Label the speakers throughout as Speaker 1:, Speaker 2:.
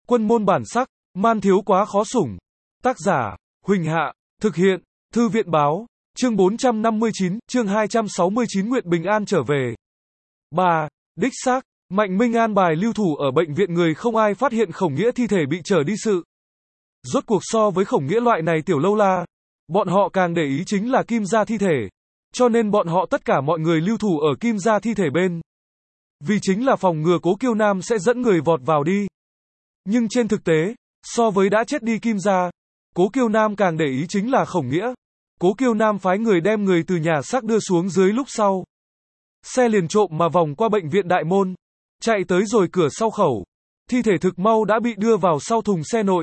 Speaker 1: Quân môn bản sắc, man thiếu quá khó sủng. Tác giả, Huỳnh Hạ, thực hiện, Thư viện báo, chương 459, chương 269 nguyện bình an trở về. 3. Đích xác, Mạnh Minh an bài lưu thủ ở bệnh viện người không ai phát hiện Khổng Nghĩa thi thể bị chở đi sự. Rốt cuộc so với Khổng Nghĩa loại này tiểu lâu la, bọn họ càng để ý chính là Kim gia thi thể. Cho nên bọn họ tất cả mọi người lưu thủ ở Kim gia thi thể bên. Vì chính là phòng ngừa Cố Kiêu Nam sẽ dẫn người vọt vào đi. Nhưng trên thực tế, so với đã chết đi Kim gia, Cố Kiêu Nam càng để ý chính là Khổng Nghĩa. Cố Kiêu Nam phái người đem người từ nhà xác đưa xuống dưới lúc sau. Xe liền trộm mà vòng qua bệnh viện đại môn, chạy tới rồi cửa sau khẩu. Thi thể thực mau đã bị đưa vào sau thùng xe nội.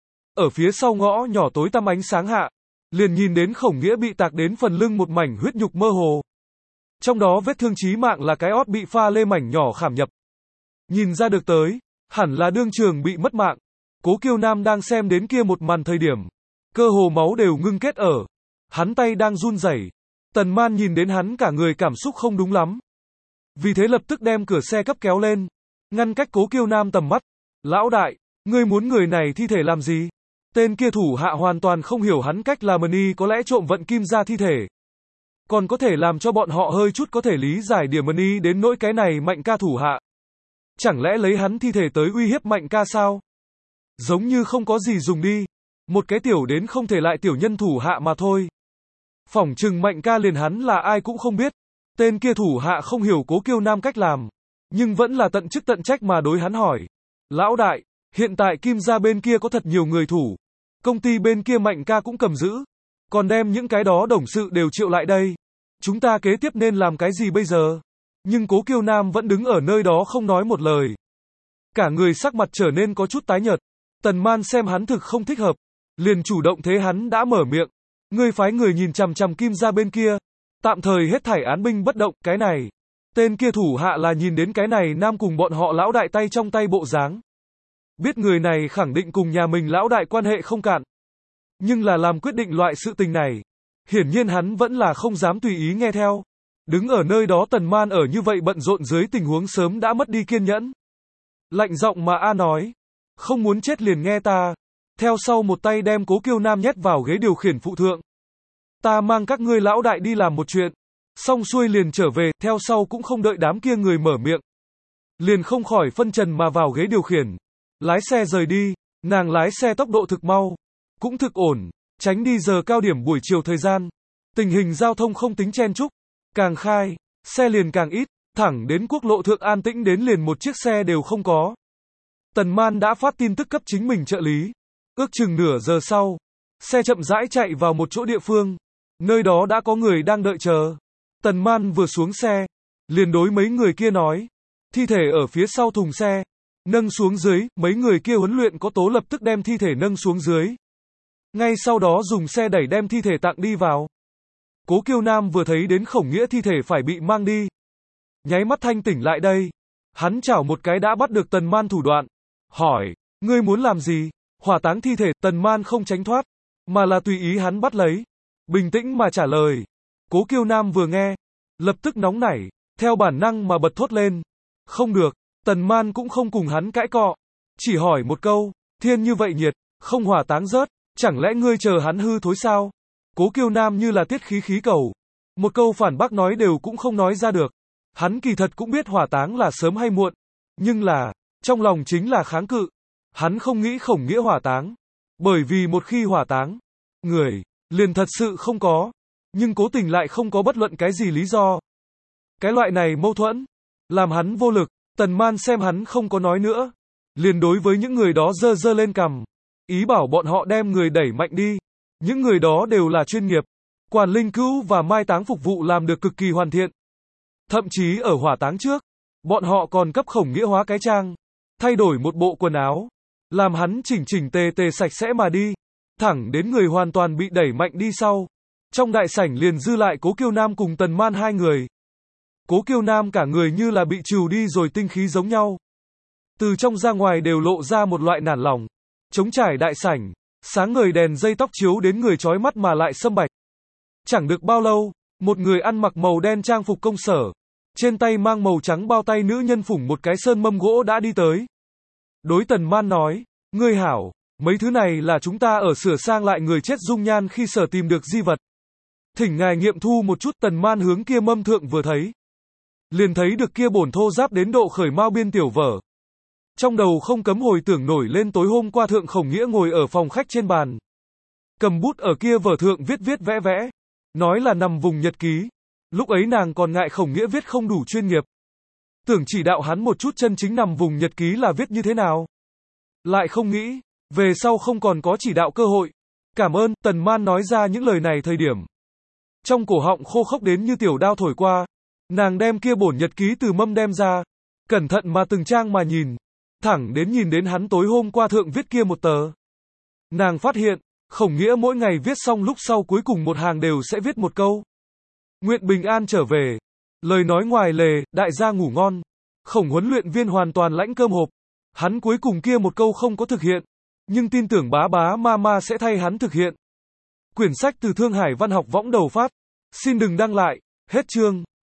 Speaker 1: Ở phía sau ngõ nhỏ tối tăm ánh sáng hạ, liền nhìn đến Khổng Nghĩa bị tạc đến phần lưng một mảnh huyết nhục mơ hồ. Trong đó vết thương chí mạng là cái ót bị pha lê mảnh nhỏ khảm nhập. Nhìn ra được tới, hẳn là đương trường bị mất mạng. Cố Kiêu Nam đang xem đến kia một màn thời điểm, cơ hồ máu đều ngưng kết ở. Hắn tay đang run rẩy. Tần Man nhìn đến hắn cả người cảm xúc không đúng lắm. Vì thế lập tức đem cửa xe cấp kéo lên, ngăn cách Cố Kiêu Nam tầm mắt. Lão đại, ngươi muốn người này thi thể làm gì? Tên kia thủ hạ hoàn toàn không hiểu hắn cách làm y có lẽ trộm vận Kim gia thi thể. Còn có thể làm cho bọn họ hơi chút có thể lý giải điểm y đến nỗi cái này Mạnh ca thủ hạ. Chẳng lẽ lấy hắn thi thể tới uy hiếp Mạnh ca sao? Giống như không có gì dùng đi. Một cái tiểu đến không thể lại tiểu nhân thủ hạ mà thôi. Phỏng chừng Mạnh ca liền hắn là ai cũng không biết. Tên kia thủ hạ không hiểu Cố Kiêu Nam cách làm, nhưng vẫn là tận chức tận trách mà đối hắn hỏi. Lão đại, hiện tại Kim gia bên kia có thật nhiều người thủ. Công ty bên kia Mạnh ca cũng cầm giữ. Còn đem những cái đó đồng sự đều triệu lại đây. Chúng ta kế tiếp nên làm cái gì bây giờ? Nhưng Cố Kiêu Nam vẫn đứng ở nơi đó không nói một lời. Cả người sắc mặt trở nên có chút tái nhợt. Tần Man xem hắn thực không thích hợp, liền chủ động thế hắn đã mở miệng. Ngươi phái người nhìn chằm chằm Kim gia bên kia. Tạm thời hết thảy án binh bất động, cái này. Tên kia thủ hạ là nhìn đến cái này nam cùng bọn họ lão đại tay trong tay bộ dáng. Biết người này khẳng định cùng nhà mình lão đại quan hệ không cạn. Nhưng là làm quyết định loại sự tình này. Hiển nhiên hắn vẫn là không dám tùy ý nghe theo. Đứng ở nơi đó Tần Man ở như vậy bận rộn dưới tình huống sớm đã mất đi kiên nhẫn. Lạnh giọng mà A nói. Không muốn chết liền nghe ta. Theo sau một tay đem Cố Kiêu Nam nhét vào ghế điều khiển phụ thượng. Ta mang các ngươi lão đại đi làm một chuyện. Xong xuôi liền trở về, theo sau cũng không đợi đám kia người mở miệng. Liền không khỏi phân trần mà vào ghế điều khiển. Lái xe rời đi, nàng lái xe tốc độ thực mau. Cũng thực ổn, tránh đi giờ cao điểm buổi chiều thời gian. Tình hình giao thông không tính chen chúc. Càng khai, xe liền càng ít, thẳng đến quốc lộ thượng an tĩnh đến liền một chiếc xe đều không có. Tần Man đã phát tin tức cấp chính mình trợ lý. Ước chừng nửa giờ sau, xe chậm rãi chạy vào một chỗ địa phương. Nơi đó đã có người đang đợi chờ. Tần Man vừa xuống xe, liền đối mấy người kia nói. Thi thể ở phía sau thùng xe. Nâng xuống dưới, mấy người kia huấn luyện có tố lập tức đem thi thể nâng xuống dưới. Ngay sau đó dùng xe đẩy đem thi thể tặng đi vào. Cố Kiêu Nam vừa thấy đến Khổng Nghĩa thi thể phải bị mang đi. Nháy mắt thanh tỉnh lại đây. Hắn chảo một cái đã bắt được Tần Man thủ đoạn. Hỏi, ngươi muốn làm gì? Hỏa táng thi thể, Tần Man không tránh thoát, mà là tùy ý hắn bắt lấy. Bình tĩnh mà trả lời. Cố Kiêu Nam vừa nghe, lập tức nóng nảy, theo bản năng mà bật thốt lên. Không được, Tần Man cũng không cùng hắn cãi cọ. Chỉ hỏi một câu, thiên như vậy nhiệt, không hỏa táng rớt, chẳng lẽ ngươi chờ hắn hư thối sao? Cố Kiêu Nam như là tiết khí cầu. Một câu phản bác nói đều cũng không nói ra được. Hắn kỳ thật cũng biết hỏa táng là sớm hay muộn. Nhưng là, trong lòng chính là kháng cự. Hắn không nghĩ Khổng Nghĩa hỏa táng. Bởi vì một khi hỏa táng, người, liền thật sự không có. Nhưng cố tình lại không có bất luận cái gì lý do. Cái loại này mâu thuẫn, làm hắn vô lực. Tần Man xem hắn không có nói nữa. Liền đối với những người đó giơ giơ lên cằm. Ý bảo bọn họ đem người đẩy mạnh đi. Những người đó đều là chuyên nghiệp. Quản linh cứu và mai táng phục vụ làm được cực kỳ hoàn thiện. Thậm chí ở hỏa táng trước, bọn họ còn cấp Khổng Nghĩa hóa cái trang. Thay đổi một bộ quần áo. Làm hắn chỉnh chỉnh tề tề sạch sẽ mà đi. Thẳng đến người hoàn toàn bị đẩy mạnh đi sau. Trong đại sảnh liền dư lại Cố Kiêu Nam cùng Tần Man hai người. Cố Kiêu Nam cả người như là bị trừ đi rồi tinh khí giống nhau. Từ trong ra ngoài đều lộ ra một loại nản lòng. Trống trải đại sảnh, sáng ngời đèn dây tóc chiếu đến người chói mắt mà lại sâm bạch. Chẳng được bao lâu, một người ăn mặc màu đen trang phục công sở, trên tay mang màu trắng bao tay nữ nhân phủng một cái sơn mâm gỗ đã đi tới. Đối Tần Man nói, Ngươi hảo, mấy thứ này là chúng ta ở sửa sang lại người chết dung nhan khi sở tìm được di vật. Thỉnh ngài nghiệm thu một chút. Tần Man hướng kia mâm thượng vừa thấy. Liền thấy được kia bổn thô giáp đến độ khởi mao biên tiểu vở. Trong đầu không cấm hồi tưởng nổi lên tối hôm qua Thượng Khổng Nghĩa ngồi ở phòng khách trên bàn. Cầm bút ở kia vở thượng viết viết vẽ vẽ. Nói là nằm vùng nhật ký. Lúc ấy nàng còn ngại Khổng Nghĩa viết không đủ chuyên nghiệp. Tưởng chỉ đạo hắn một chút chân chính nằm vùng nhật ký là viết như thế nào. Lại không nghĩ, về sau không còn có chỉ đạo cơ hội. Cảm ơn. Tần Man nói ra những lời này thời điểm. Trong cổ họng khô khốc đến như tiểu đao thổi qua. Nàng đem kia bổn nhật ký từ mâm đem ra. Cẩn thận mà từng trang mà nhìn. Thẳng đến nhìn đến hắn tối hôm qua thượng viết kia một tờ. Nàng phát hiện, Khổng Nghĩa mỗi ngày viết xong lúc sau cuối cùng một hàng đều sẽ viết một câu. Nguyện bình an trở về. Lời nói ngoài lề, đại gia ngủ ngon. Khổng huấn luyện viên hoàn toàn lãnh cơm hộp. Hắn cuối cùng kia một câu không có thực hiện. Nhưng tin tưởng bá bá mama sẽ thay hắn thực hiện. Quyển sách từ Thương Hải Văn học võng đầu phát. Xin đừng đăng lại. Hết chương.